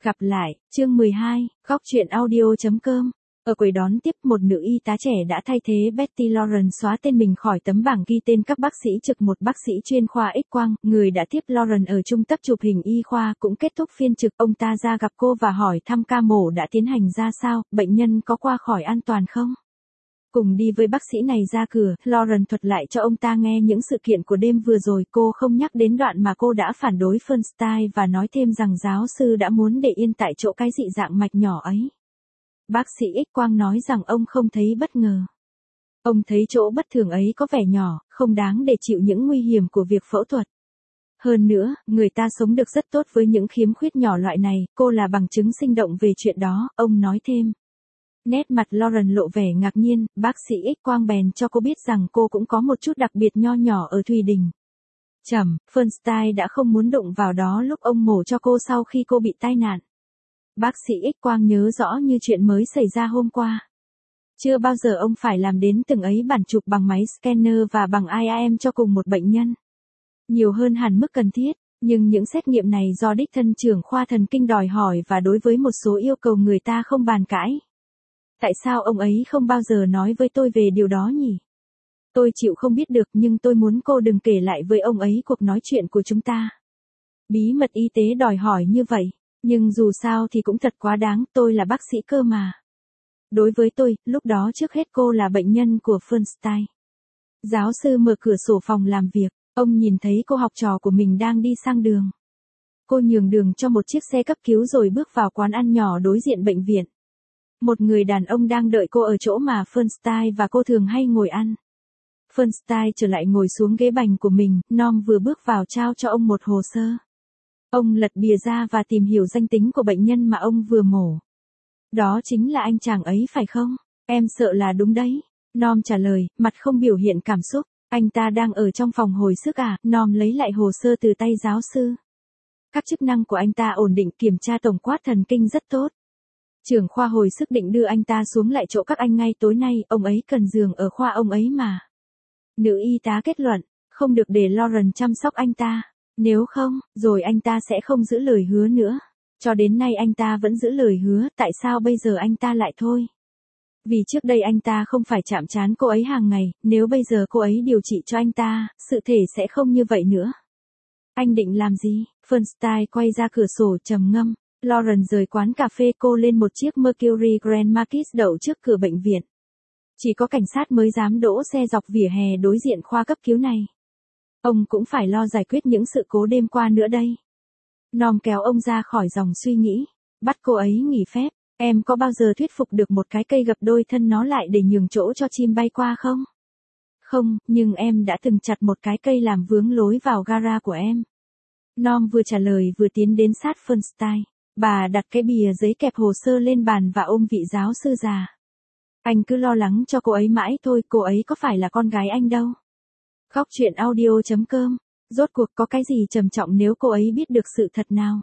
Gặp lại, chương 12, góc truyện audio.com. Ở quầy đón tiếp, một nữ y tá trẻ đã thay thế Betty Lauren xóa tên mình khỏi tấm bảng ghi tên các bác sĩ trực. Một bác sĩ chuyên khoa X-quang, người đã tiếp Lauren ở trung tâm chụp hình y khoa cũng kết thúc phiên trực. Ông ta ra gặp cô và hỏi thăm ca mổ đã tiến hành ra sao, bệnh nhân có qua khỏi an toàn không? Cùng đi với bác sĩ này ra cửa, Lauren thuật lại cho ông ta nghe những sự kiện của đêm vừa rồi. Cô không nhắc đến đoạn mà cô đã phản đối Feinstein và nói thêm rằng giáo sư đã muốn để yên tại chỗ cái dị dạng mạch nhỏ ấy. Bác sĩ X-quang nói rằng ông không thấy bất ngờ. Ông thấy chỗ bất thường ấy có vẻ nhỏ, không đáng để chịu những nguy hiểm của việc phẫu thuật. Hơn nữa, người ta sống được rất tốt với những khiếm khuyết nhỏ loại này, cô là bằng chứng sinh động về chuyện đó, ông nói thêm. Nét mặt Lauren lộ vẻ ngạc nhiên, bác sĩ X-quang bèn cho cô biết rằng cô cũng có một chút đặc biệt nho nhỏ ở Thùy Đình. Feinstein đã không muốn đụng vào đó lúc ông mổ cho cô sau khi cô bị tai nạn. Bác sĩ X-quang nhớ rõ như chuyện mới xảy ra hôm qua. Chưa bao giờ ông phải làm đến từng ấy bản chụp bằng máy scanner và bằng IRM cho cùng một bệnh nhân. Nhiều hơn hẳn mức cần thiết, nhưng những xét nghiệm này do đích thân trưởng khoa thần kinh đòi hỏi và đối với một số yêu cầu người ta không bàn cãi. Tại sao ông ấy không bao giờ nói với tôi về điều đó nhỉ? Tôi chịu không biết được nhưng tôi muốn cô đừng kể lại với ông ấy cuộc nói chuyện của chúng ta. Bí mật y tế đòi hỏi như vậy, nhưng dù sao thì cũng thật quá đáng, tôi là bác sĩ cơ mà. Đối với tôi, lúc đó trước hết cô là bệnh nhân của Feinstein. Giáo sư mở cửa sổ phòng làm việc, ông nhìn thấy cô học trò của mình đang đi sang đường. Cô nhường đường cho một chiếc xe cấp cứu rồi bước vào quán ăn nhỏ đối diện bệnh viện. Một người đàn ông đang đợi cô ở chỗ mà Feinstein và cô thường hay ngồi ăn. Feinstein trở lại ngồi xuống ghế bành của mình, Norm vừa bước vào trao cho ông một hồ sơ. Ông lật bìa ra và tìm hiểu danh tính của bệnh nhân mà ông vừa mổ. Đó chính là anh chàng ấy phải không? Em sợ là đúng đấy. Norm trả lời, mặt không biểu hiện cảm xúc. Anh ta đang ở trong phòng hồi sức à? Norm lấy lại hồ sơ từ tay giáo sư. Các chức năng của anh ta ổn định, kiểm tra tổng quát thần kinh rất tốt. Trưởng khoa hồi sức định đưa anh ta xuống lại chỗ các anh ngay tối nay, ông ấy cần giường ở khoa ông ấy mà. Nữ y tá kết luận, không được để Lauren chăm sóc anh ta. Nếu không, rồi anh ta sẽ không giữ lời hứa nữa. Cho đến nay anh ta vẫn giữ lời hứa, tại sao bây giờ anh ta lại thôi? Vì trước đây anh ta không phải chạm trán cô ấy hàng ngày, nếu bây giờ cô ấy điều trị cho anh ta, sự thể sẽ không như vậy nữa. Anh định làm gì? Feinstein quay ra cửa sổ trầm ngâm. Lauren rời quán cà phê, cô lên một chiếc Mercury Grand Marquis đậu trước cửa bệnh viện. Chỉ có cảnh sát mới dám đỗ xe dọc vỉa hè đối diện khoa cấp cứu này. Ông cũng phải lo giải quyết những sự cố đêm qua nữa đây. Norm kéo ông ra khỏi dòng suy nghĩ. Bắt cô ấy nghỉ phép. Em có bao giờ thuyết phục được một cái cây gập đôi thân nó lại để nhường chỗ cho chim bay qua không? Không, nhưng em đã từng chặt một cái cây làm vướng lối vào gara của em. Norm vừa trả lời vừa tiến đến sát Feinstein. Bà đặt cái bìa giấy kẹp hồ sơ lên bàn và ôm vị giáo sư già. Anh cứ lo lắng cho cô ấy mãi thôi, cô ấy có phải là con gái anh đâu. Góc truyện audio.com. Rốt cuộc có cái gì trầm trọng nếu cô ấy biết được sự thật nào?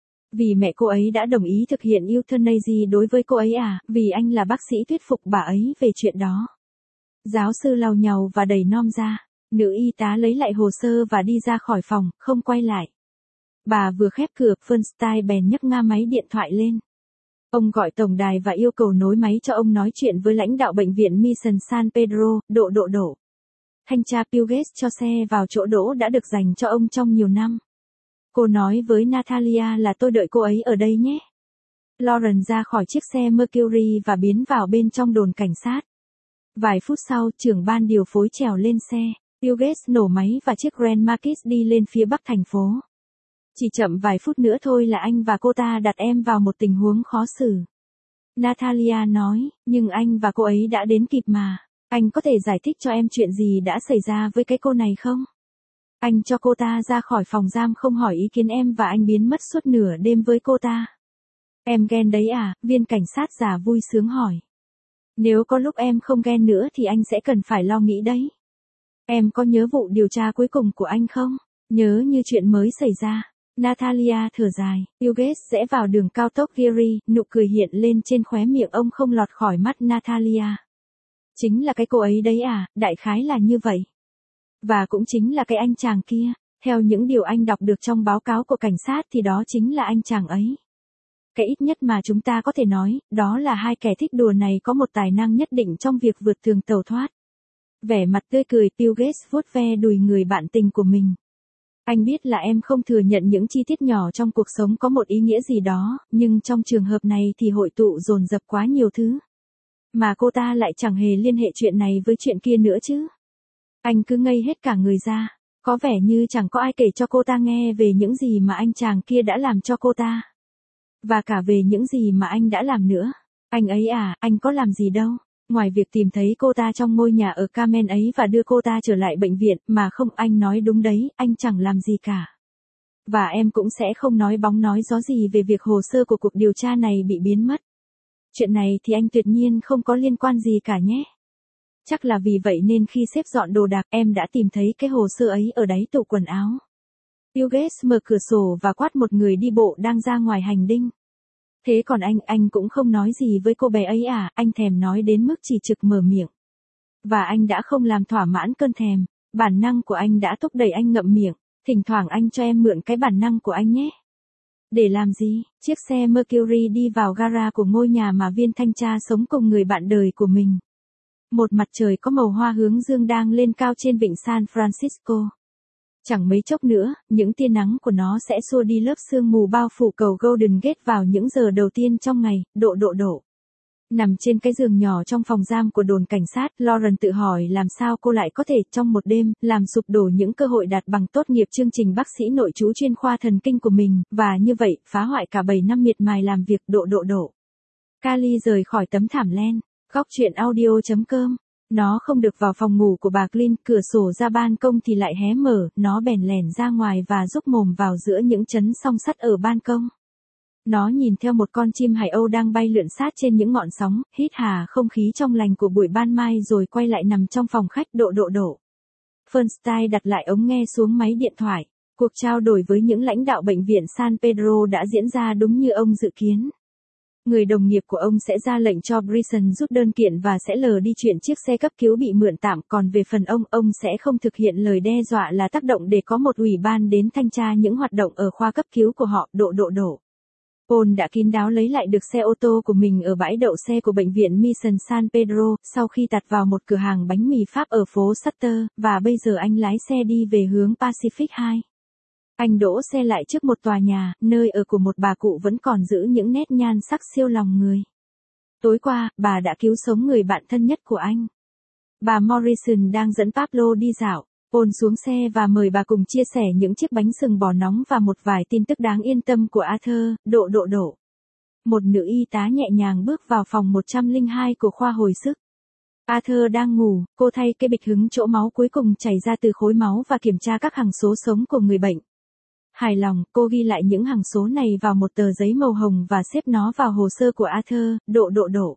Vì mẹ cô ấy đã đồng ý thực hiện euthanasia đối với cô ấy à? Vì anh là bác sĩ thuyết phục bà ấy về chuyện đó. Giáo sư lau nhàu và đẩy Norm ra. Nữ y tá lấy lại hồ sơ và đi ra khỏi phòng, không quay lại. Bà vừa khép cửa, Feinstein bèn nhấc nga máy điện thoại lên. Ông gọi tổng đài và yêu cầu nối máy cho ông nói chuyện với lãnh đạo bệnh viện Mission San Pedro, Độ. Thanh tra Pilgate cho xe vào chỗ đỗ đã được dành cho ông trong nhiều năm. Cô nói với Natalia là tôi đợi cô ấy ở đây nhé. Lauren ra khỏi chiếc xe Mercury và biến vào bên trong đồn cảnh sát. Vài phút sau, trưởng ban điều phối trèo lên xe. Pilgate nổ máy và chiếc Grand Marquis đi lên phía bắc thành phố. Chỉ chậm vài phút nữa thôi là anh và cô ta đặt em vào một tình huống khó xử. Natalia nói, nhưng anh và cô ấy đã đến kịp mà. Anh có thể giải thích cho em chuyện gì đã xảy ra với cái cô này không? Anh cho cô ta ra khỏi phòng giam không hỏi ý kiến em và anh biến mất suốt nửa đêm với cô ta. Em ghen đấy à? Viên cảnh sát già vui sướng hỏi. Nếu có lúc em không ghen nữa thì anh sẽ cần phải lo nghĩ đấy. Em có nhớ vụ điều tra cuối cùng của anh không? Nhớ như chuyện mới xảy ra. Natalia thở dài. Pilgate rẽ vào đường cao tốc Geary, nụ cười hiện lên trên khóe miệng ông không lọt khỏi mắt Natalia. Chính là cái cô ấy đấy à? Đại khái là như vậy. Và cũng chính là cái anh chàng kia. Theo những điều anh đọc được trong báo cáo của cảnh sát thì đó chính là anh chàng ấy. cái ít nhất mà chúng ta có thể nói, đó là hai kẻ thích đùa này có một tài năng nhất định trong việc vượt tường tẩu thoát. Vẻ mặt tươi cười, Bill Gates vuốt ve đùi người bạn tình của mình. Anh biết là em không thừa nhận những chi tiết nhỏ trong cuộc sống có một ý nghĩa gì đó, nhưng trong trường hợp này thì hội tụ dồn dập quá nhiều thứ. Mà cô ta lại chẳng hề liên hệ chuyện này với chuyện kia nữa chứ. Anh cứ ngây hết cả người ra, có vẻ như chẳng có ai kể cho cô ta nghe về những gì mà anh chàng kia đã làm cho cô ta. Và cả về những gì mà anh đã làm nữa. Anh ấy à, anh có làm gì đâu. Ngoài việc tìm thấy cô ta trong ngôi nhà ở Carmen ấy và đưa cô ta trở lại bệnh viện, mà không, anh nói đúng đấy, anh chẳng làm gì cả. Và em cũng sẽ không nói bóng nói gió gì về việc hồ sơ của cuộc điều tra này bị biến mất. Chuyện này thì anh tuyệt nhiên không có liên quan gì cả nhé. Chắc là vì vậy nên khi xếp dọn đồ đạc em đã tìm thấy cái hồ sơ ấy ở đáy tủ quần áo. Bill Gates mở cửa sổ và quát một người đi bộ đang ra ngoài hành đinh. Thế còn anh cũng không nói gì với cô bé ấy à, anh thèm nói đến mức chỉ trực mở miệng. Và anh đã không làm thỏa mãn cơn thèm, bản năng của anh đã thúc đẩy anh ngậm miệng, thỉnh thoảng anh cho em mượn cái bản năng của anh nhé. Để làm gì? Chiếc xe Mercury đi vào gara của ngôi nhà mà viên thanh tra sống cùng người bạn đời của mình. Một mặt trời có màu hoa hướng dương đang lên cao trên vịnh San Francisco. Chẳng mấy chốc nữa, những tia nắng của nó sẽ xua đi lớp sương mù bao phủ cầu Golden Gate vào những giờ đầu tiên trong ngày, độ. Nằm trên cái giường nhỏ trong phòng giam của đồn cảnh sát, Lauren tự hỏi làm sao cô lại có thể, trong một đêm, làm sụp đổ những cơ hội đạt bằng tốt nghiệp chương trình bác sĩ nội trú chuyên khoa thần kinh của mình, và như vậy, phá hoại cả 7 năm miệt mài làm việc, độ. Kali rời khỏi tấm thảm len. Góc truyện audio.com. Nó không được vào phòng ngủ của bà Glynn, cửa sổ ra ban công thì lại hé mở, nó bèn lẻn ra ngoài và rúc mồm vào giữa những chấn song sắt ở ban công. Nó nhìn theo một con chim hải âu đang bay lượn sát trên những ngọn sóng, hít hà không khí trong lành của buổi ban mai rồi quay lại nằm trong phòng khách, độ. Fernstein đặt lại ống nghe xuống máy điện thoại. Cuộc trao đổi với những lãnh đạo bệnh viện San Pedro đã diễn ra đúng như ông dự kiến. Người đồng nghiệp của ông sẽ ra lệnh cho Bryson rút đơn kiện và sẽ lờ đi chuyện chiếc xe cấp cứu bị mượn tạm, còn về phần ông sẽ không thực hiện lời đe dọa là tác động để có một ủy ban đến thanh tra những hoạt động ở khoa cấp cứu của họ, độ. Paul đã kín đáo lấy lại được xe ô tô của mình ở bãi đậu xe của bệnh viện Mission San Pedro, sau khi tạt vào một cửa hàng bánh mì Pháp ở phố Sutter, và bây giờ anh lái xe đi về hướng Pacific 2. Anh đỗ xe lại trước một tòa nhà, nơi ở của một bà cụ vẫn còn giữ những nét nhan sắc siêu lòng người. Tối qua, bà đã cứu sống người bạn thân nhất của anh. Bà Morrison đang dẫn Pablo đi dạo. Paul xuống xe và mời bà cùng chia sẻ những chiếc bánh sừng bò nóng và một vài tin tức đáng yên tâm của Arthur, độ. Một nữ y tá nhẹ nhàng bước vào phòng 102 của khoa hồi sức. Arthur đang ngủ, cô thay cái bịch hứng chỗ máu cuối cùng chảy ra từ khối máu và kiểm tra các hằng số sống của người bệnh. Hài lòng, cô ghi lại những hằng số này vào một tờ giấy màu hồng và xếp nó vào hồ sơ của Arthur, độ.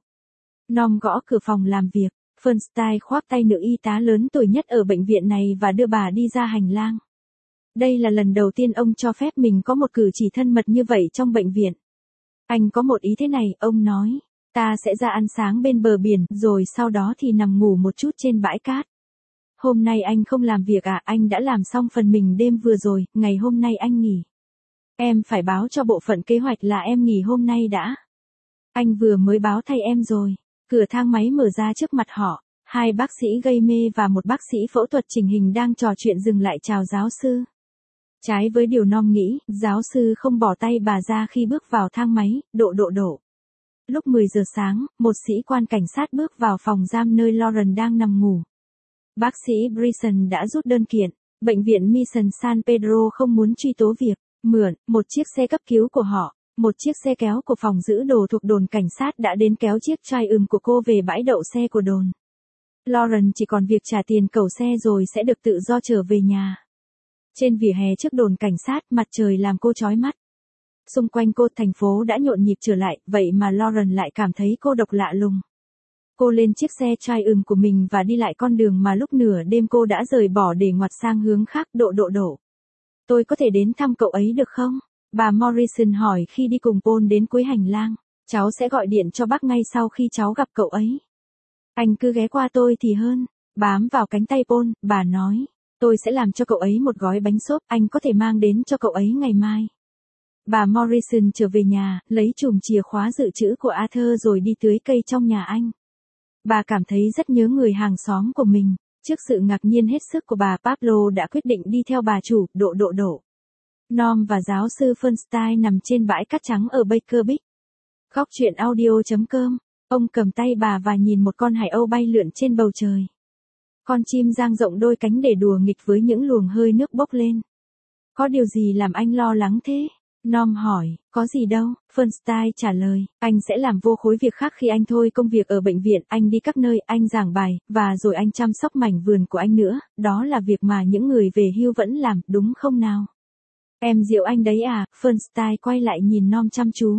Nom gõ cửa phòng làm việc. Fernstein khoác tay nữ y tá lớn tuổi nhất ở bệnh viện này và đưa bà đi ra hành lang. Đây là lần đầu tiên ông cho phép mình có một cử chỉ thân mật như vậy trong bệnh viện. Anh có một ý thế này, ông nói. Ta sẽ ra ăn sáng bên bờ biển, rồi sau đó thì nằm ngủ một chút trên bãi cát. Hôm nay anh không làm việc à, anh đã làm xong phần mình đêm vừa rồi, ngày hôm nay anh nghỉ. Em phải báo cho bộ phận kế hoạch là em nghỉ hôm nay đã. Anh vừa mới báo thay em rồi. Cửa thang máy mở ra trước mặt họ, hai bác sĩ gây mê và một bác sĩ phẫu thuật chỉnh hình đang trò chuyện dừng lại chào giáo sư. Trái với điều Nom nghĩ, giáo sư không bỏ tay bà ra khi bước vào thang máy, độ. Lúc 10 giờ sáng, một sĩ quan cảnh sát bước vào phòng giam nơi Lauren đang nằm ngủ. Bác sĩ Bryson đã rút đơn kiện. Bệnh viện Mission San Pedro không muốn truy tố việc mượn một chiếc xe cấp cứu của họ. Một chiếc xe kéo của phòng giữ đồ thuộc đồn cảnh sát đã đến kéo chiếc Triumph của cô về bãi đậu xe của đồn. Lauren chỉ còn việc trả tiền cẩu xe rồi sẽ được tự do trở về nhà. Trên vỉa hè trước đồn cảnh sát, mặt trời làm cô chói mắt. Xung quanh cô, thành phố đã nhộn nhịp trở lại, vậy mà Lauren lại cảm thấy cô độc lạ lùng. Cô lên chiếc xe Triumph của mình và đi lại con đường mà lúc nửa đêm cô đã rời bỏ để ngoặt sang hướng khác, độ. Tôi có thể đến thăm cậu ấy được không? Bà Morrison hỏi khi đi cùng Paul đến cuối hành lang. Cháu sẽ gọi điện cho bác ngay sau khi cháu gặp cậu ấy. Anh cứ ghé qua tôi thì hơn. Bám vào cánh tay Paul, bà nói. Tôi sẽ làm cho cậu ấy một gói bánh xốp, anh có thể mang đến cho cậu ấy ngày mai. Bà Morrison trở về nhà, lấy chùm chìa khóa dự trữ của Arthur rồi đi tưới cây trong nhà anh. Bà cảm thấy rất nhớ người hàng xóm của mình. Trước sự ngạc nhiên hết sức của bà, Pablo đã quyết định đi theo bà chủ, độ. Norm và giáo sư Feinstein nằm trên bãi cát trắng ở Baker Beach. Góc truyện audio.com. Ông cầm tay bà và nhìn một con hải âu bay lượn trên bầu trời. Con chim dang rộng đôi cánh để đùa nghịch với những luồng hơi nước bốc lên. Có điều gì làm anh lo lắng thế? Norm hỏi. Có gì đâu, Feinstein trả lời. Anh sẽ làm vô khối việc khác khi anh thôi công việc ở bệnh viện, anh đi các nơi, anh giảng bài, và rồi anh chăm sóc mảnh vườn của anh nữa. Đó là việc mà những người về hưu vẫn làm, đúng không nào? Em giễu anh đấy à? Feinstein quay lại nhìn Norm chăm chú.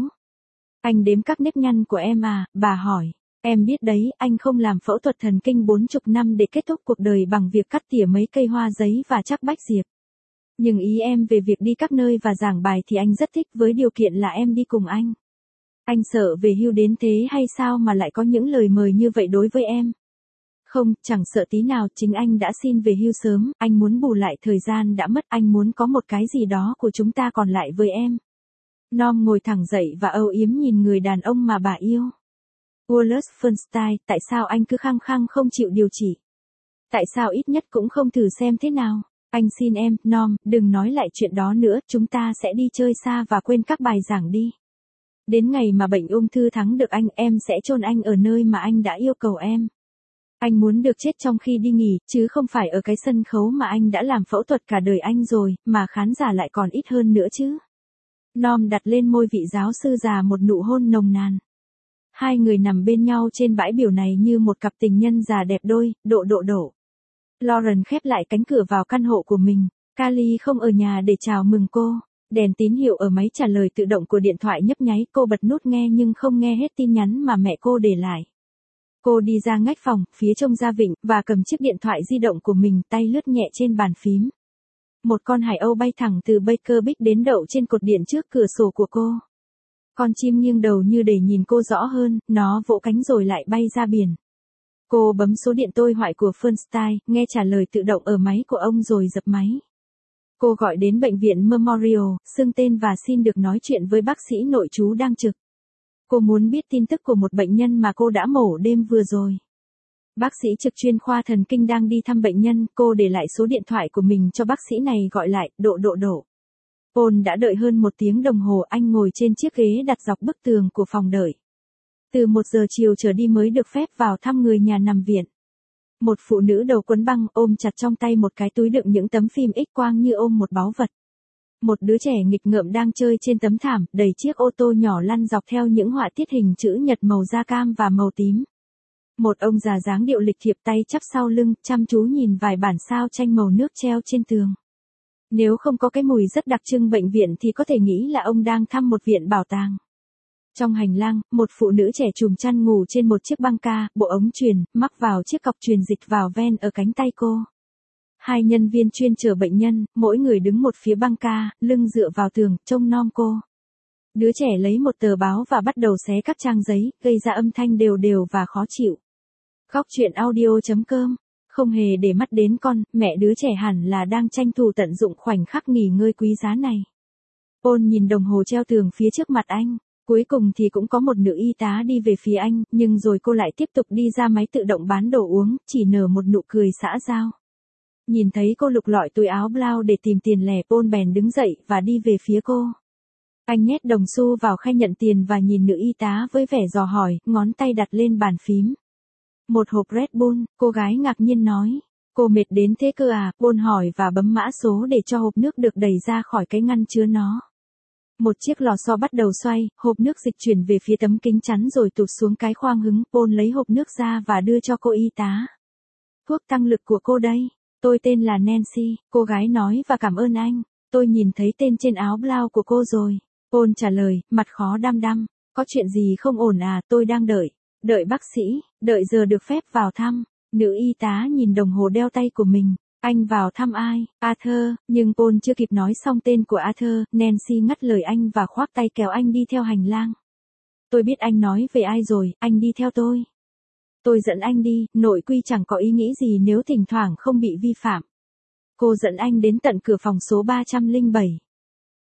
Anh đếm các nếp nhăn của em à? Bà hỏi. Em biết đấy, anh không làm phẫu thuật thần kinh 40 năm để kết thúc cuộc đời bằng việc cắt tỉa mấy cây hoa giấy và chắc bách diệp. Nhưng ý em về việc đi các nơi và giảng bài thì anh rất thích, với điều kiện là em đi cùng anh. Anh sợ về hưu đến thế hay sao mà lại có những lời mời như vậy đối với em? Không, chẳng sợ tí nào, chính anh đã xin về hưu sớm, anh muốn bù lại thời gian đã mất, anh muốn có một cái gì đó của chúng ta còn lại với em. Norm ngồi thẳng dậy và âu yếm nhìn người đàn ông mà bà yêu. Wallace Feinstein, tại sao anh cứ khăng khăng không chịu điều trị? Tại sao ít nhất cũng không thử xem thế nào? Anh xin em, Norm, đừng nói lại chuyện đó nữa, chúng ta sẽ đi chơi xa và quên các bài giảng đi. Đến ngày mà bệnh ung thư thắng được anh, em sẽ chôn anh ở nơi mà anh đã yêu cầu em. Anh muốn được chết trong khi đi nghỉ, chứ không phải ở cái sân khấu mà anh đã làm phẫu thuật cả đời anh rồi, mà khán giả lại còn ít hơn nữa chứ. Norm đặt lên môi vị giáo sư già một nụ hôn nồng nàn. Hai người nằm bên nhau trên bãi biển này như một cặp tình nhân già đẹp đôi, độ. Lauren khép lại cánh cửa vào căn hộ của mình. Kali không ở nhà để chào mừng cô. Đèn tín hiệu ở máy trả lời tự động của điện thoại nhấp nháy, cô bật nút nghe nhưng không nghe hết tin nhắn mà mẹ cô để lại. Cô đi ra ngách phòng, phía trông ra vịnh, và cầm chiếc điện thoại di động của mình, tay lướt nhẹ trên bàn phím. Một con hải âu bay thẳng từ Baker Beach đến đậu trên cột điện trước cửa sổ của cô. Con chim nghiêng đầu như để nhìn cô rõ hơn, nó vỗ cánh rồi lại bay ra biển. Cô bấm số điện tôi gọi của Feinstein, nghe trả lời tự động ở máy của ông rồi dập máy. Cô gọi đến bệnh viện Memorial, xưng tên và xin được nói chuyện với bác sĩ nội trú đang trực. Cô muốn biết tin tức của một bệnh nhân mà cô đã mổ đêm vừa rồi. Bác sĩ trực chuyên khoa thần kinh đang đi thăm bệnh nhân, cô để lại số điện thoại của mình cho bác sĩ này gọi lại, độ. Paul đã đợi hơn 1 tiếng đồng hồ, anh ngồi trên chiếc ghế đặt dọc bức tường của phòng đợi. Từ 1 giờ chiều trở đi mới được phép vào thăm người nhà nằm viện. Một phụ nữ đầu quấn băng ôm chặt trong tay một cái túi đựng những tấm phim X-quang như ôm một báu vật. Một đứa trẻ nghịch ngợm đang chơi trên tấm thảm, đẩy chiếc ô tô nhỏ lăn dọc theo những họa tiết hình chữ nhật màu da cam và màu tím. Một ông già dáng điệu lịch thiệp tay chắp sau lưng, chăm chú nhìn vài bản sao tranh màu nước treo trên tường. Nếu không có cái mùi rất đặc trưng bệnh viện thì có thể nghĩ là ông đang thăm một viện bảo tàng. Trong hành lang, một phụ nữ trẻ chùm chăn ngủ trên một chiếc băng ca, bộ ống truyền, mắc vào chiếc cọc truyền dịch vào ven ở cánh tay cô. 2 nhân viên chuyên chở bệnh nhân, mỗi người đứng một phía băng ca, lưng dựa vào tường, trông nom cô. Đứa trẻ lấy một tờ báo và bắt đầu xé các trang giấy, gây ra âm thanh đều và khó chịu. Góc truyện audio.com. Không hề để mắt đến con, mẹ đứa trẻ hẳn là đang tranh thủ tận dụng khoảnh khắc nghỉ ngơi quý giá này. Paul nhìn đồng hồ treo tường phía trước mặt anh. Cuối cùng thì cũng có một nữ y tá đi về phía anh, nhưng rồi cô lại tiếp tục đi ra máy tự động bán đồ uống, chỉ nở một nụ cười xã giao. Nhìn thấy cô lục lọi túi áo blau để tìm tiền lẻ, Paul bèn đứng dậy và đi về phía cô. Anh nhét đồng xu vào khay nhận tiền và nhìn nữ y tá với vẻ dò hỏi, ngón tay đặt lên bàn phím. Một hộp Red Bull, cô gái ngạc nhiên nói. Cô mệt đến thế cơ à? Paul hỏi và bấm mã số để cho hộp nước được đẩy ra khỏi cái ngăn chứa nó. Một chiếc lò xo bắt đầu xoay, hộp nước dịch chuyển về phía tấm kính chắn rồi tụt xuống cái khoang hứng. Paul lấy hộp nước ra và đưa cho cô y tá. Thuốc tăng lực của cô đây. Tôi tên là Nancy, cô gái nói và cảm ơn anh. Tôi nhìn thấy tên trên áo blau của cô rồi. Paul trả lời, mặt khó đăm. Có chuyện gì không ổn à? Tôi đang đợi. Đợi bác sĩ, đợi giờ được phép vào thăm. Nữ y tá nhìn đồng hồ đeo tay của mình. Anh vào thăm ai? Arthur, nhưng Paul chưa kịp nói xong tên của Arthur, Nancy ngắt lời anh và khoác tay kéo anh đi theo hành lang. Tôi biết anh nói về ai rồi, anh đi theo tôi. Tôi dẫn anh đi, nội quy chẳng có ý nghĩ gì nếu thỉnh thoảng không bị vi phạm. Cô dẫn anh đến tận cửa phòng số 307.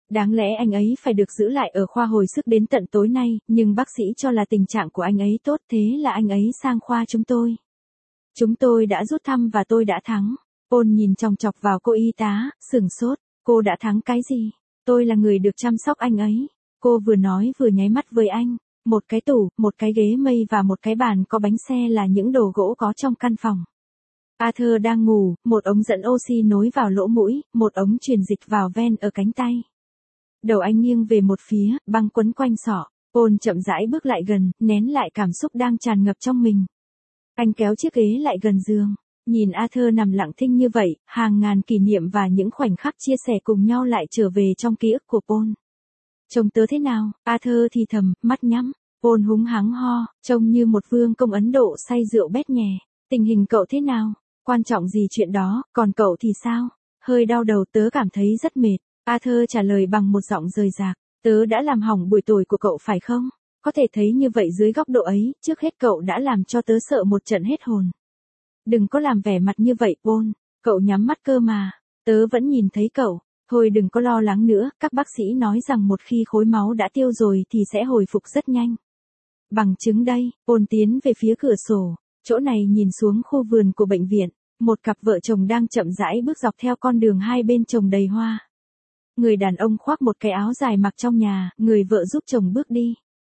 Đáng lẽ anh ấy phải được giữ lại ở khoa hồi sức đến tận tối nay, nhưng bác sĩ cho là tình trạng của anh ấy tốt, thế là anh ấy sang khoa chúng tôi. Chúng tôi đã rút thăm và tôi đã thắng. Paul nhìn chòng chọc vào cô y tá, sửng sốt. Cô đã thắng cái gì? Tôi là người được chăm sóc anh ấy. Cô vừa nói vừa nháy mắt với anh. Một cái tủ, một cái ghế mây và một cái bàn có bánh xe là những đồ gỗ có trong căn phòng. Arthur đang ngủ, một ống dẫn oxy nối vào lỗ mũi, một ống truyền dịch vào ven ở cánh tay. Đầu anh nghiêng về một phía, băng quấn quanh sọ. Paul chậm rãi bước lại gần, nén lại cảm xúc đang tràn ngập trong mình. Anh kéo chiếc ghế lại gần giường. Nhìn Arthur nằm lặng thinh như vậy, hàng ngàn kỷ niệm và những khoảnh khắc chia sẻ cùng nhau lại trở về trong ký ức của Paul. Trông tớ thế nào? Arthur thì thầm, mắt nhắm. Paul húng hắng ho, trông như một vương công Ấn Độ say rượu bét nhè. Tình hình cậu thế nào? Quan trọng gì chuyện đó, còn cậu thì sao? Hơi đau đầu, tớ cảm thấy rất mệt. Arthur trả lời bằng một giọng rời rạc. Tớ đã làm hỏng buổi tối của cậu phải không? Có thể thấy như vậy dưới góc độ ấy, trước hết cậu đã làm cho tớ sợ một trận hết hồn. Đừng có làm vẻ mặt như vậy, Paul. Cậu nhắm mắt cơ mà. Tớ vẫn nhìn thấy cậu. Thôi đừng có lo lắng nữa, các bác sĩ nói rằng một khi khối máu đã tiêu rồi thì sẽ hồi phục rất nhanh. Bằng chứng đây, Paul tiến về phía cửa sổ. Chỗ này nhìn xuống khu vườn của bệnh viện. Một cặp vợ chồng đang chậm rãi bước dọc theo con đường hai bên trồng đầy hoa. Người đàn ông khoác một cái áo dài mặc trong nhà, người vợ giúp chồng bước đi.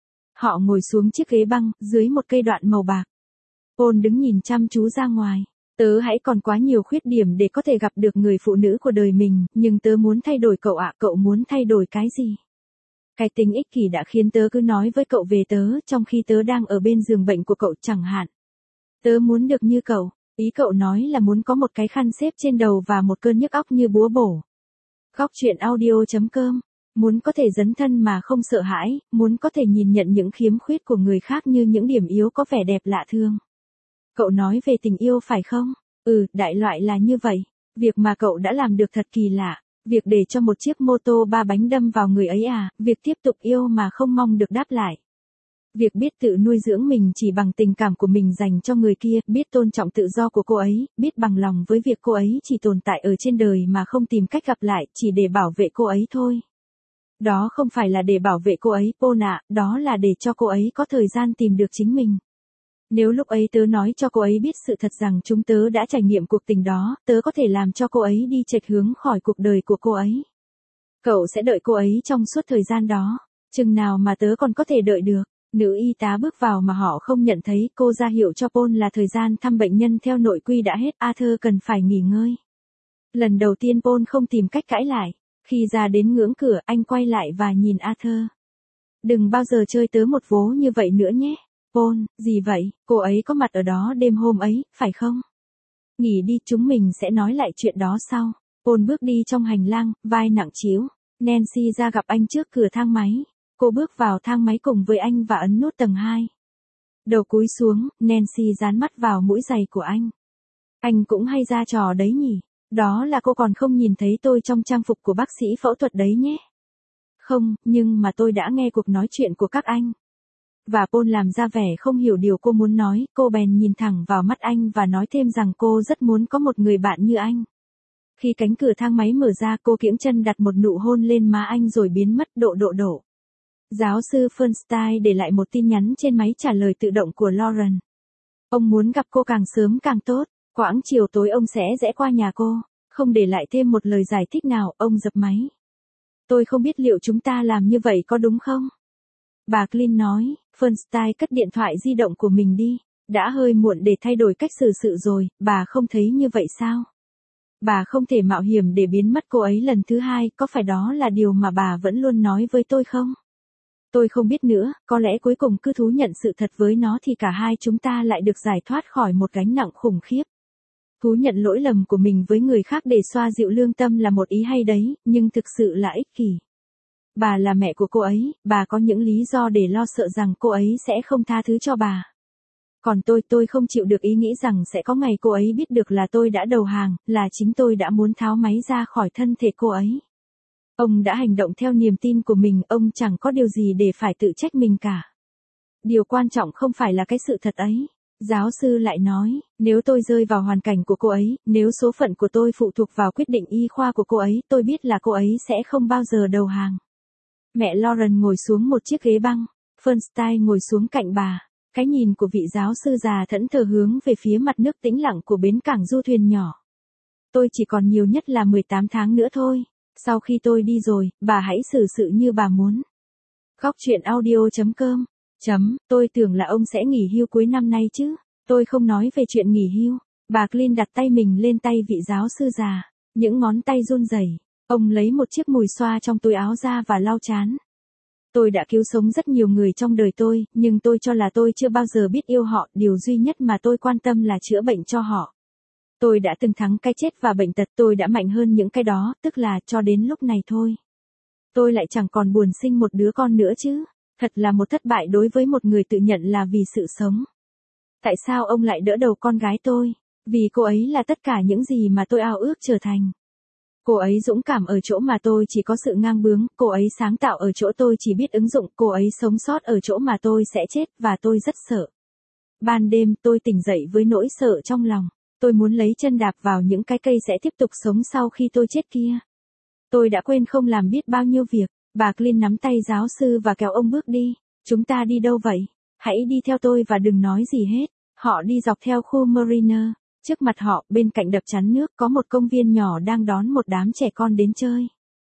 Họ ngồi xuống chiếc ghế băng, dưới một cây đoạn màu bạc. Paul đứng nhìn chăm chú ra ngoài. Tớ hãy còn quá nhiều khuyết điểm để có thể gặp được người phụ nữ của đời mình, nhưng tớ muốn thay đổi cậu ạ. Cậu muốn thay đổi cái gì? Cái tính ích kỷ đã khiến tớ cứ nói với cậu về tớ, trong khi tớ đang ở bên giường bệnh của cậu chẳng hạn. Tớ muốn được như cậu. Ý cậu nói là muốn có một cái khăn xếp trên đầu và một cơn nhức óc như búa bổ. Góc truyện audio.com. Muốn có thể dấn thân mà không sợ hãi, muốn có thể nhìn nhận những khiếm khuyết của người khác như những điểm yếu có vẻ đẹp lạ thường. Cậu nói về tình yêu phải không? Đại loại là như vậy. Việc mà cậu đã làm được thật kỳ lạ. Việc để cho một chiếc mô tô 3 bánh đâm vào người ấy à, việc tiếp tục yêu mà không mong được đáp lại. Việc biết tự nuôi dưỡng mình chỉ bằng tình cảm của mình dành cho người kia, biết tôn trọng tự do của cô ấy, biết bằng lòng với việc cô ấy chỉ tồn tại ở trên đời mà không tìm cách gặp lại, chỉ để bảo vệ cô ấy thôi. Đó không phải là để bảo vệ cô ấy, Paul ạ, đó là để cho cô ấy có thời gian tìm được chính mình. Nếu lúc ấy tớ nói cho cô ấy biết sự thật rằng chúng tớ đã trải nghiệm cuộc tình đó, tớ có thể làm cho cô ấy đi chệch hướng khỏi cuộc đời của cô ấy. Cậu sẽ đợi cô ấy trong suốt thời gian đó. Chừng nào mà tớ còn có thể đợi được. Nữ y tá bước vào mà họ không nhận thấy, cô ra hiệu cho Paul là thời gian thăm bệnh nhân theo nội quy đã hết, Arthur cần phải nghỉ ngơi. Lần đầu tiên Paul không tìm cách cãi lại. Khi ra đến ngưỡng cửa, anh quay lại và nhìn Arthur. Đừng bao giờ chơi tớ một vố như vậy nữa nhé. Paul, gì vậy, cô ấy có mặt ở đó đêm hôm ấy, phải không? Nghỉ đi, chúng mình sẽ nói lại chuyện đó sau. Paul bước đi trong hành lang, vai nặng trĩu. Nancy ra gặp anh trước cửa thang máy. Cô bước vào thang máy cùng với anh và ấn nút tầng 2. Đầu cúi xuống, Nancy dán mắt vào mũi giày của anh. Anh cũng hay ra trò đấy nhỉ? Đó là cô còn không nhìn thấy tôi trong trang phục của bác sĩ phẫu thuật đấy nhé. Không, nhưng mà tôi đã nghe cuộc nói chuyện của các anh. Và Paul làm ra vẻ không hiểu điều cô muốn nói, cô bèn nhìn thẳng vào mắt anh và nói thêm rằng cô rất muốn có một người bạn như anh. Khi cánh cửa thang máy mở ra, cô kiễng chân đặt một nụ hôn lên má anh rồi biến mất. Độ. Giáo sư Fernstein để lại một tin nhắn trên máy trả lời tự động của Lauren. Ông muốn gặp cô càng sớm càng tốt, quãng chiều tối ông sẽ rẽ qua nhà cô. Không để lại thêm một lời giải thích nào, ông dập máy. Tôi không biết liệu chúng ta làm như vậy có đúng không? Bà Clint nói. Fernstein cất điện thoại di động của mình đi. Đã hơi muộn để thay đổi cách xử sự rồi, bà không thấy như vậy sao? Bà không thể mạo hiểm để biến mất cô ấy lần thứ hai, có phải đó là điều mà bà vẫn luôn nói với tôi không? Tôi không biết nữa, có lẽ cuối cùng cứ thú nhận sự thật với nó thì cả hai chúng ta lại được giải thoát khỏi một gánh nặng khủng khiếp. Thú nhận lỗi lầm của mình với người khác để xoa dịu lương tâm là một ý hay đấy, nhưng thực sự là ích kỷ. Bà là mẹ của cô ấy, bà có những lý do để lo sợ rằng cô ấy sẽ không tha thứ cho bà. Còn tôi không chịu được ý nghĩ rằng sẽ có ngày cô ấy biết được là tôi đã đầu hàng, là chính tôi đã muốn tháo máy ra khỏi thân thể cô ấy. Ông đã hành động theo niềm tin của mình, ông chẳng có điều gì để phải tự trách mình cả. Điều quan trọng không phải là cái sự thật ấy. Giáo sư lại nói, nếu tôi rơi vào hoàn cảnh của cô ấy, nếu số phận của tôi phụ thuộc vào quyết định y khoa của cô ấy, tôi biết là cô ấy sẽ không bao giờ đầu hàng. Mẹ Lauren ngồi xuống một chiếc ghế băng, Fernstein ngồi xuống cạnh bà. Cái nhìn của vị giáo sư già thẫn thờ hướng về phía mặt nước tĩnh lặng của bến cảng du thuyền nhỏ. Tôi chỉ còn nhiều nhất là 18 tháng nữa thôi. Sau khi tôi đi rồi, bà hãy xử sự như bà muốn. Góc truyện audio.com. Tôi tưởng là ông sẽ nghỉ hưu cuối năm nay chứ. Tôi không nói về chuyện nghỉ hưu. Bà Clint đặt tay mình lên tay vị giáo sư già. Những ngón tay run rẩy. Ông lấy một chiếc mùi xoa trong túi áo ra và lau chán. Tôi đã cứu sống rất nhiều người trong đời tôi, nhưng tôi cho là tôi chưa bao giờ biết yêu họ, điều duy nhất mà tôi quan tâm là chữa bệnh cho họ. Tôi đã từng thắng cái chết và bệnh tật, tôi đã mạnh hơn những cái đó, tức là cho đến lúc này thôi. Tôi lại chẳng còn buồn sinh một đứa con nữa chứ. Thật là một thất bại đối với một người tự nhận là vì sự sống. Tại sao ông lại đỡ đầu con gái tôi? Vì cô ấy là tất cả những gì mà tôi ao ước trở thành. Cô ấy dũng cảm ở chỗ mà tôi chỉ có sự ngang bướng, cô ấy sáng tạo ở chỗ tôi chỉ biết ứng dụng, cô ấy sống sót ở chỗ mà tôi sẽ chết, và tôi rất sợ. Ban đêm tôi tỉnh dậy với nỗi sợ trong lòng. Tôi muốn lấy chân đạp vào những cái cây sẽ tiếp tục sống sau khi tôi chết kia. Tôi đã quên không làm biết bao nhiêu việc. Bà Clint nắm tay giáo sư và kéo ông bước đi. Chúng ta đi đâu vậy? Hãy đi theo tôi và đừng nói gì hết. Họ đi dọc theo khu Mariner. Trước mặt họ, bên cạnh đập chắn nước, có một công viên nhỏ đang đón một đám trẻ con đến chơi.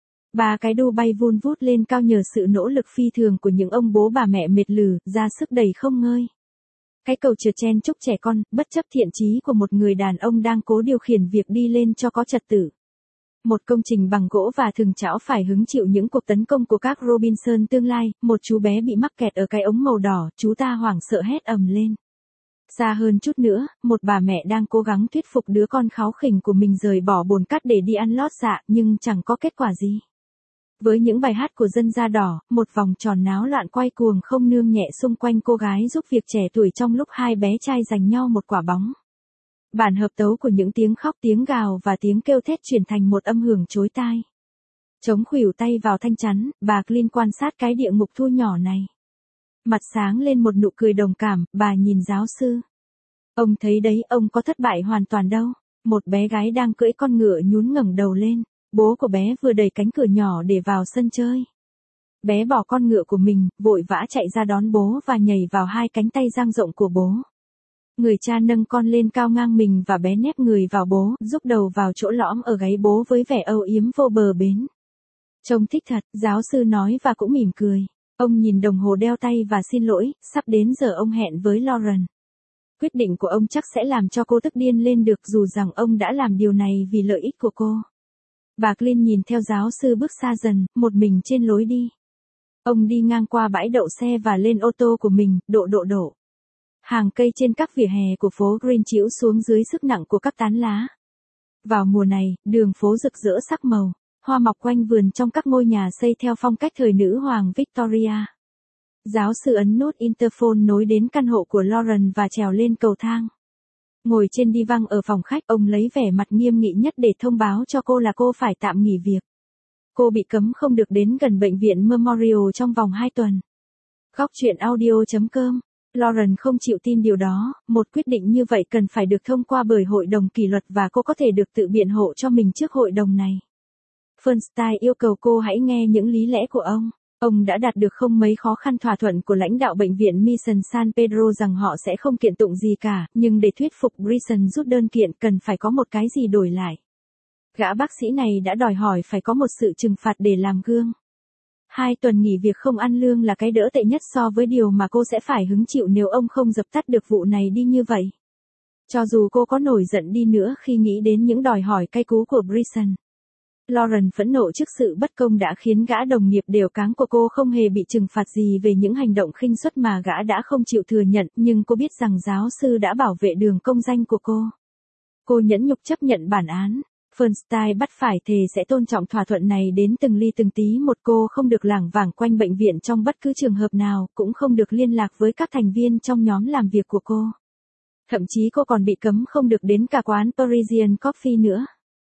Ba cái đu bay vun vút lên cao nhờ sự nỗ lực phi thường của những ông bố bà mẹ mệt lử, ra sức đẩy không ngơi. Cái cầu trượt chen chúc trẻ con, bất chấp thiện chí của một người đàn ông đang cố điều khiển việc đi lên cho có trật tự. Một công trình bằng gỗ và thừng chảo phải hứng chịu những cuộc tấn công của các Robinson tương lai, một chú bé bị mắc kẹt ở cái ống màu đỏ, chú ta hoảng sợ hét ầm lên. Xa hơn chút nữa, một bà mẹ đang cố gắng thuyết phục đứa con kháu khỉnh của mình rời bỏ bồn cát để đi ăn lót dạ, nhưng chẳng có kết quả gì. Với những bài hát của dân da đỏ, một vòng tròn náo loạn quay cuồng không nương nhẹ xung quanh cô gái giúp việc trẻ tuổi trong lúc hai bé trai giành nhau một quả bóng. Bản hợp tấu của những tiếng khóc, tiếng gào và tiếng kêu thét chuyển thành một âm hưởng chối tai. Chống khuỷu tay vào thanh chắn, bà Clint quan sát cái địa ngục thu nhỏ này. Mặt sáng lên một nụ cười đồng cảm, bà nhìn giáo sư. Ông thấy đấy, ông có thất bại hoàn toàn đâu. Một bé gái đang cưỡi con ngựa nhún ngẩng đầu lên. Bố của bé vừa đẩy cánh cửa nhỏ để vào sân chơi. Bé bỏ con ngựa của mình, vội vã chạy ra đón bố và nhảy vào hai cánh tay dang rộng của bố. Người cha nâng con lên cao ngang mình và bé nép người vào bố, rúc đầu vào chỗ lõm ở gáy bố với vẻ âu yếm vô bờ bến. Trông thích thật, giáo sư nói và cũng mỉm cười. Ông nhìn đồng hồ đeo tay và xin lỗi, sắp đến giờ ông hẹn với Lauren. Quyết định của ông chắc sẽ làm cho cô tức điên lên được, dù rằng ông đã làm điều này vì lợi ích của cô. Bà Clint nhìn theo giáo sư bước xa dần, một mình trên lối đi. Ông đi ngang qua bãi đậu xe và lên ô tô của mình, độ. Hàng cây trên các vỉa hè của phố Green chĩu xuống dưới sức nặng của các tán lá. Vào mùa này, đường phố rực rỡ sắc màu, hoa mọc quanh vườn trong các ngôi nhà xây theo phong cách thời nữ hoàng Victoria. Giáo sư ấn nút interphone nối đến căn hộ của Lauren và trèo lên cầu thang. Ngồi trên đi văng ở phòng khách, ông lấy vẻ mặt nghiêm nghị nhất để thông báo cho cô là cô phải tạm nghỉ việc. Cô bị cấm không được đến gần bệnh viện Memorial trong vòng 2 tuần. Góc truyện audio.com. Lauren không chịu tin điều đó, một quyết định như vậy cần phải được thông qua bởi hội đồng kỷ luật và cô có thể được tự biện hộ cho mình trước hội đồng này. Fernstein yêu cầu cô hãy nghe những lý lẽ của ông. Ông đã đạt được không mấy khó khăn thỏa thuận của lãnh đạo bệnh viện Mission San Pedro rằng họ sẽ không kiện tụng gì cả, nhưng để thuyết phục Grison rút đơn kiện cần phải có một cái gì đổi lại. Gã bác sĩ này đã đòi hỏi phải có một sự trừng phạt để làm gương. 2 tuần nghỉ việc không ăn lương là cái đỡ tệ nhất so với điều mà cô sẽ phải hứng chịu nếu ông không dập tắt được vụ này đi như vậy. Cho dù cô có nổi giận đi nữa khi nghĩ đến những đòi hỏi cay cú của Grison. Lauren phẫn nộ trước sự bất công đã khiến gã đồng nghiệp đều cáng của cô không hề bị trừng phạt gì về những hành động khinh suất mà gã đã không chịu thừa nhận, nhưng cô biết rằng giáo sư đã bảo vệ đường công danh của cô. Cô nhẫn nhục chấp nhận bản án. Fernstein bắt phải thề sẽ tôn trọng thỏa thuận này đến từng ly từng tí một. Cô không được lảng vảng quanh bệnh viện trong bất cứ trường hợp nào, cũng không được liên lạc với các thành viên trong nhóm làm việc của cô. Thậm chí cô còn bị cấm không được đến cả quán Parisian Coffee nữa.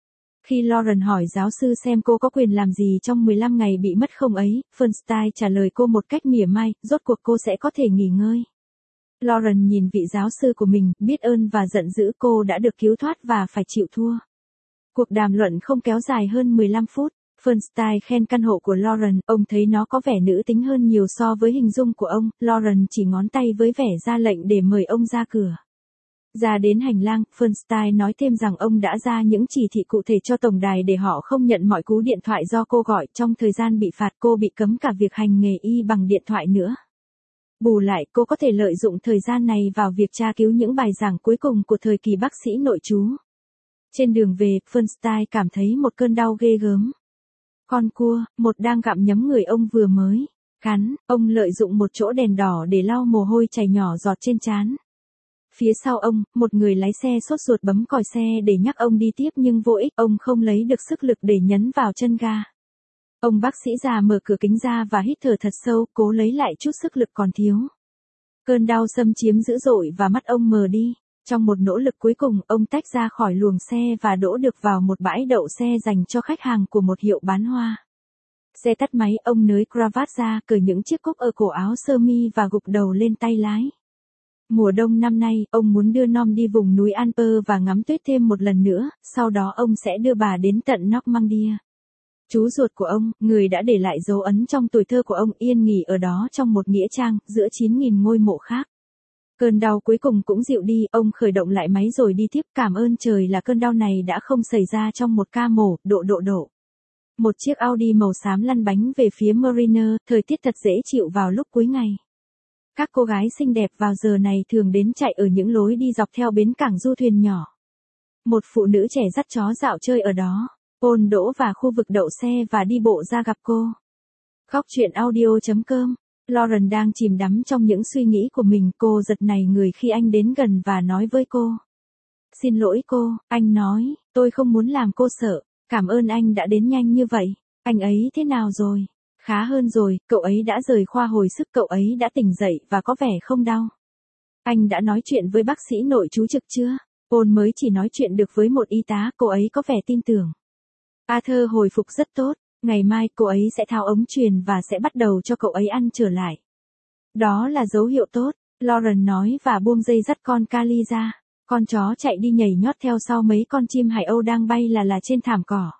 Khi Lauren hỏi giáo sư xem cô có quyền làm gì trong 15 ngày bị mất không ấy, Fernstein trả lời cô một cách mỉa mai, rốt cuộc cô sẽ có thể nghỉ ngơi. Lauren nhìn vị giáo sư của mình, biết ơn và giận dữ cô đã được cứu thoát và phải chịu thua. Cuộc đàm luận không kéo dài hơn 15 phút. Fernstein khen căn hộ của Lauren, ông thấy nó có vẻ nữ tính hơn nhiều so với hình dung của ông. Lauren chỉ ngón tay với vẻ ra lệnh để mời ông ra cửa. Ra đến hành lang, Fernstein nói thêm rằng ông đã ra những chỉ thị cụ thể cho tổng đài để họ không nhận mọi cú điện thoại do cô gọi. Trong thời gian bị phạt, cô bị cấm cả việc hành nghề y bằng điện thoại nữa. Bù lại, cô có thể lợi dụng thời gian này vào việc tra cứu những bài giảng cuối cùng của thời kỳ bác sĩ nội trú. Trên đường về, Fernstein cảm thấy một cơn đau ghê gớm. Con cua, một đang gặm nhấm người ông vừa mới cắn, ông lợi dụng một chỗ đèn đỏ để lau mồ hôi chảy nhỏ giọt trên trán. Phía sau ông, một người lái xe sốt ruột bấm còi xe để nhắc ông đi tiếp nhưng vô ích, ông không lấy được sức lực để nhấn vào chân ga. Ông bác sĩ già mở cửa kính ra và hít thở thật sâu, cố lấy lại chút sức lực còn thiếu. Cơn đau xâm chiếm dữ dội và mắt ông mờ đi. Trong một nỗ lực cuối cùng, ông tách ra khỏi luồng xe và đỗ được vào một bãi đậu xe dành cho khách hàng của một hiệu bán hoa. Xe tắt máy, ông nới cravat ra, cởi những chiếc cúc ở cổ áo sơ mi và gục đầu lên tay lái. Mùa đông năm nay, ông muốn đưa Nom đi vùng núi Alper và ngắm tuyết thêm một lần nữa, sau đó ông sẽ đưa bà đến tận Normandia. Chú ruột của ông, người đã để lại dấu ấn trong tuổi thơ của ông, yên nghỉ ở đó trong một nghĩa trang, giữa 9.000 ngôi mộ khác. Cơn đau cuối cùng cũng dịu đi, ông khởi động lại máy rồi đi tiếp, cảm ơn trời là cơn đau này đã không xảy ra trong một ca mổ. Độ. Một chiếc Audi màu xám lăn bánh về phía Mariner, thời tiết thật dễ chịu vào lúc cuối ngày. Các cô gái xinh đẹp vào giờ này thường đến chạy ở những lối đi dọc theo bến cảng du thuyền nhỏ. Một phụ nữ trẻ dắt chó dạo chơi ở đó. Paul đỗ vào khu vực đậu xe và đi bộ ra gặp cô. Khóc chuyện audio.com. Lauren đang chìm đắm trong những suy nghĩ của mình, cô giật nảy người khi anh đến gần và nói với cô. Xin lỗi cô, anh nói, tôi không muốn làm cô sợ, cảm ơn anh đã đến nhanh như vậy, anh ấy thế nào rồi? Khá hơn rồi, cậu ấy đã rời khoa hồi sức, cậu ấy đã tỉnh dậy và có vẻ không đau. Anh đã nói chuyện với bác sĩ nội trú trực chưa? Paul mới chỉ nói chuyện được với một y tá, cô ấy có vẻ tin tưởng. Arthur hồi phục rất tốt, ngày mai cô ấy sẽ tháo ống truyền và sẽ bắt đầu cho cậu ấy ăn trở lại. Đó là dấu hiệu tốt, Lauren nói và buông dây dắt con Kali ra. Con chó chạy đi nhảy nhót theo sau mấy con chim hải âu đang bay là trên thảm cỏ.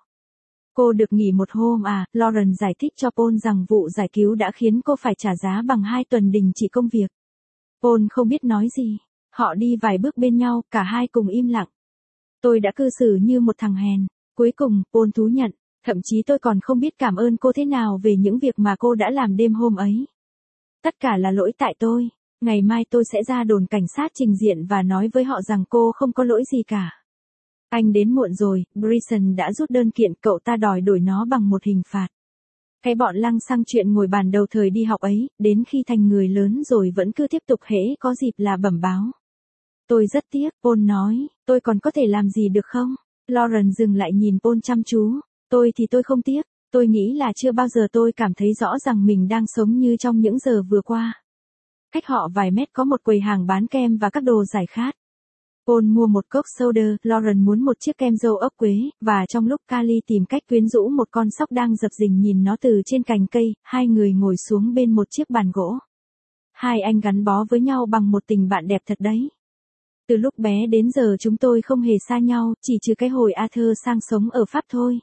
Cô được nghỉ một hôm à, Lauren giải thích cho Paul rằng vụ giải cứu đã khiến cô phải trả giá bằng 2 tuần đình chỉ công việc. Paul không biết nói gì. Họ đi vài bước bên nhau, cả hai cùng im lặng. Tôi đã cư xử như một thằng hèn. Cuối cùng, Paul thú nhận, thậm chí tôi còn không biết cảm ơn cô thế nào về những việc mà cô đã làm đêm hôm ấy. Tất cả là lỗi tại tôi. Ngày mai tôi sẽ ra đồn cảnh sát trình diện và nói với họ rằng cô không có lỗi gì cả. Anh đến muộn rồi, Bryson đã rút đơn kiện, cậu ta đòi đổi nó bằng một hình phạt. Cái bọn lăng xăng chuyện ngồi bàn đầu thời đi học ấy, đến khi thành người lớn rồi vẫn cứ tiếp tục hễ có dịp là bẩm báo. Tôi rất tiếc, Paul nói, tôi còn có thể làm gì được không? Lauren dừng lại nhìn Paul chăm chú. Tôi thì tôi không tiếc, tôi nghĩ là chưa bao giờ tôi cảm thấy rõ rằng mình đang sống như trong những giờ vừa qua. Cách họ vài mét có một quầy hàng bán kem và các đồ giải khát. Paul mua một cốc soda, Lauren muốn một chiếc kem dâu ốc quế, và trong lúc Kali tìm cách quyến rũ một con sóc đang dập dình nhìn nó từ trên cành cây, hai người ngồi xuống bên một chiếc bàn gỗ. Hai anh gắn bó với nhau bằng một tình bạn đẹp thật đấy. Từ lúc bé đến giờ chúng tôi không hề xa nhau, chỉ trừ cái hồi Arthur sang sống ở Pháp thôi.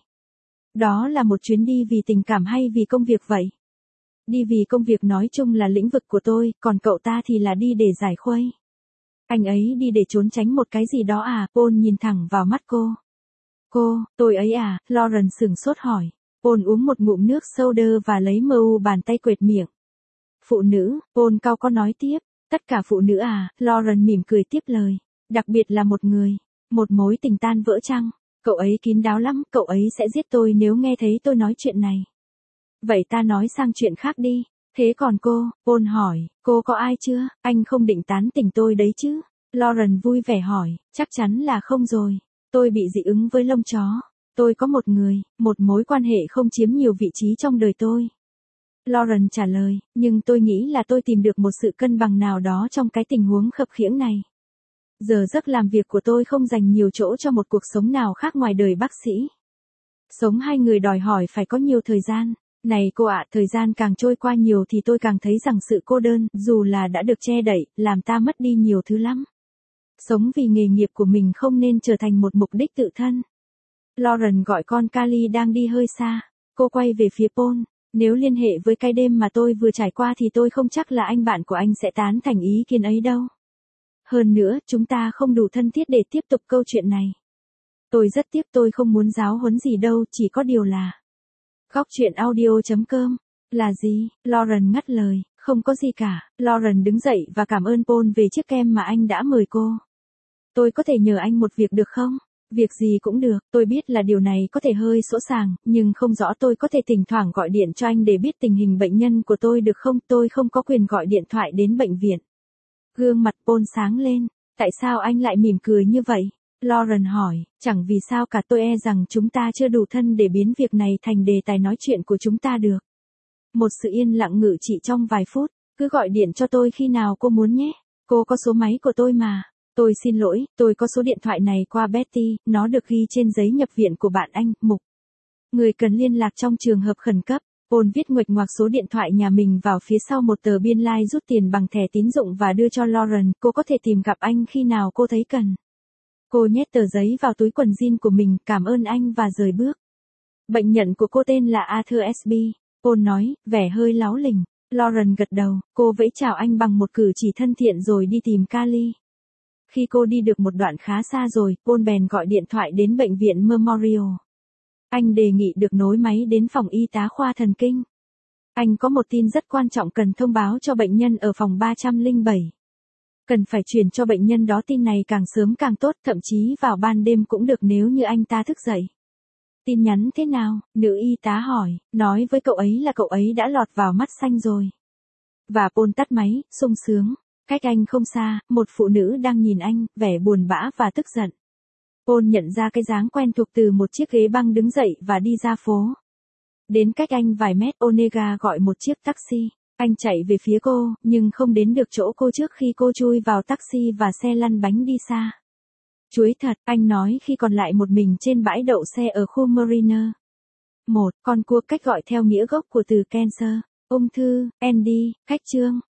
Đó là một chuyến đi vì tình cảm hay vì công việc vậy? Đi vì công việc nói chung là lĩnh vực của tôi, còn cậu ta thì là đi để giải khuây. Anh ấy đi để trốn tránh một cái gì đó à? Paul nhìn thẳng vào mắt cô. Tôi ấy à? Lauren sửng sốt hỏi. Paul uống một ngụm nước soda và lấy bàn tay quệt miệng. Phụ nữ, Paul cau có nói tiếp. Tất cả phụ nữ à? Lauren mỉm cười tiếp lời. Đặc biệt là một người. Một mối tình tan vỡ chăng? Cậu ấy kín đáo lắm, cậu ấy sẽ giết tôi nếu nghe thấy tôi nói chuyện này. Vậy ta nói sang chuyện khác đi. Thế còn cô? Paul hỏi, cô có ai chưa? Anh không định tán tỉnh tôi đấy chứ? Lauren vui vẻ hỏi, chắc chắn là không rồi. Tôi bị dị ứng với lông chó. Tôi có một người, một mối quan hệ không chiếm nhiều vị trí trong đời tôi. Lauren trả lời, nhưng tôi nghĩ là tôi tìm được một sự cân bằng nào đó trong cái tình huống khập khiễng này. Giờ giấc làm việc của tôi không dành nhiều chỗ cho một cuộc sống nào khác ngoài đời bác sĩ. Sống hai người đòi hỏi phải có nhiều thời gian. Này cô ạ, thời gian càng trôi qua nhiều thì tôi càng thấy rằng sự cô đơn, dù là đã được che đậy, làm ta mất đi nhiều thứ lắm. Sống vì nghề nghiệp của mình không nên trở thành một mục đích tự thân. Lauren gọi con Kali đang đi hơi xa. Cô quay về phía Paul. Nếu liên hệ với cái đêm mà tôi vừa trải qua thì tôi không chắc là anh bạn của anh sẽ tán thành ý kiến ấy đâu. Hơn nữa, chúng ta không đủ thân thiết để tiếp tục câu chuyện này. Tôi rất tiếc, tôi không muốn giáo huấn gì đâu, chỉ có điều là... Góc chuyện audio.com. Là gì? Lauren ngắt lời. Không có gì cả. Lauren đứng dậy và cảm ơn Paul về chiếc kem mà anh đã mời cô. Tôi có thể nhờ anh một việc được không? Việc gì cũng được, tôi biết là điều này có thể hơi sỗ sàng, nhưng không rõ tôi có thể thỉnh thoảng gọi điện cho anh để biết tình hình bệnh nhân của tôi được không? Tôi không có quyền gọi điện thoại đến bệnh viện. Gương mặt Paul sáng lên. Tại sao anh lại mỉm cười như vậy? Lauren hỏi, chẳng vì sao cả, tôi e rằng chúng ta chưa đủ thân để biến việc này thành đề tài nói chuyện của chúng ta được. Một sự yên lặng ngự trị trong vài phút, cứ gọi điện cho tôi khi nào cô muốn nhé. Cô có số máy của tôi mà. Tôi xin lỗi, tôi có số điện thoại này qua Betty, nó được ghi trên giấy nhập viện của bạn anh, Mục. Người cần liên lạc trong trường hợp khẩn cấp. Paul viết nguệch ngoạc số điện thoại nhà mình vào phía sau một tờ biên lai rút tiền bằng thẻ tín dụng và đưa cho Lauren, cô có thể tìm gặp anh khi nào cô thấy cần. Cô nhét tờ giấy vào túi quần jean của mình, cảm ơn anh và rời bước. Bệnh nhân của cô tên là Arthur S.B. Paul nói, vẻ hơi láu lỉnh. Lauren gật đầu, cô vẫy chào anh bằng một cử chỉ thân thiện rồi đi tìm Kali. Khi cô đi được một đoạn khá xa rồi, Paul bèn gọi điện thoại đến bệnh viện Memorial. Anh đề nghị được nối máy đến phòng y tá khoa thần kinh. Anh có một tin rất quan trọng cần thông báo cho bệnh nhân ở phòng 307. Cần phải truyền cho bệnh nhân đó tin này càng sớm càng tốt, thậm chí vào ban đêm cũng được nếu như anh ta thức dậy. Tin nhắn thế nào? Nữ y tá hỏi, nói với cậu ấy là cậu ấy đã lọt vào mắt xanh rồi. Và Paul tắt máy, sung sướng. Cách anh không xa, một phụ nữ đang nhìn anh, vẻ buồn bã và tức giận. Paul nhận ra cái dáng quen thuộc từ một chiếc ghế băng, đứng dậy và đi ra phố. Đến cách anh vài mét, Onega gọi một chiếc taxi. Anh chạy về phía cô, nhưng không đến được chỗ cô trước khi cô chui vào taxi và xe lăn bánh đi xa. Chuối thật, anh nói khi còn lại một mình trên bãi đậu xe ở khu Mariner. Con cua, cách gọi theo nghĩa gốc của từ cancer, ung thư, Andy, khách trương.